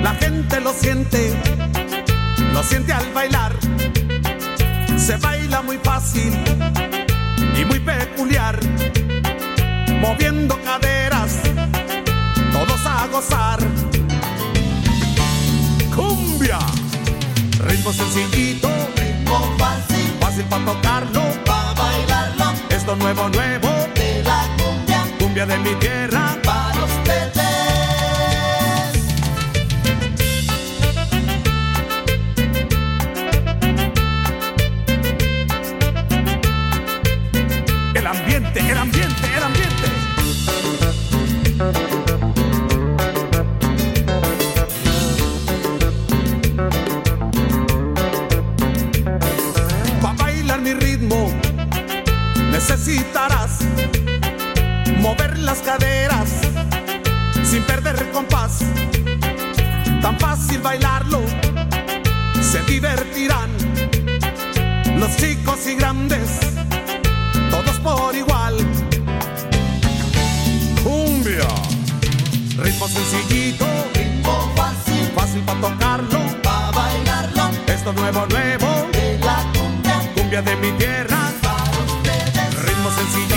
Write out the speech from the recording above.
La gente lo siente al bailar. Se baila muy fácil y muy peculiar, moviendo caderas, todos a gozar. Cumbia, ritmo sencillito, ritmo fácil, fácil para tocarlo, para bailarlo. Esto nuevo, nuevo, de la cumbia, cumbia de mi tierra, para ustedes. el ambiente, el ambiente, el ambiente. Pa' bailar mi ritmo necesitarás mover las caderas sin perder compás. Tan fácil bailarlo, se divertirán los chicos y grandes, todos por igual. Cumbia, ritmo sencillito, Ritmo fácil, fácil para tocarlo, para bailarlo. esto nuevo, nuevo, de la cumbia, cumbia de mi tierra, para ustedes. ritmo sencillo.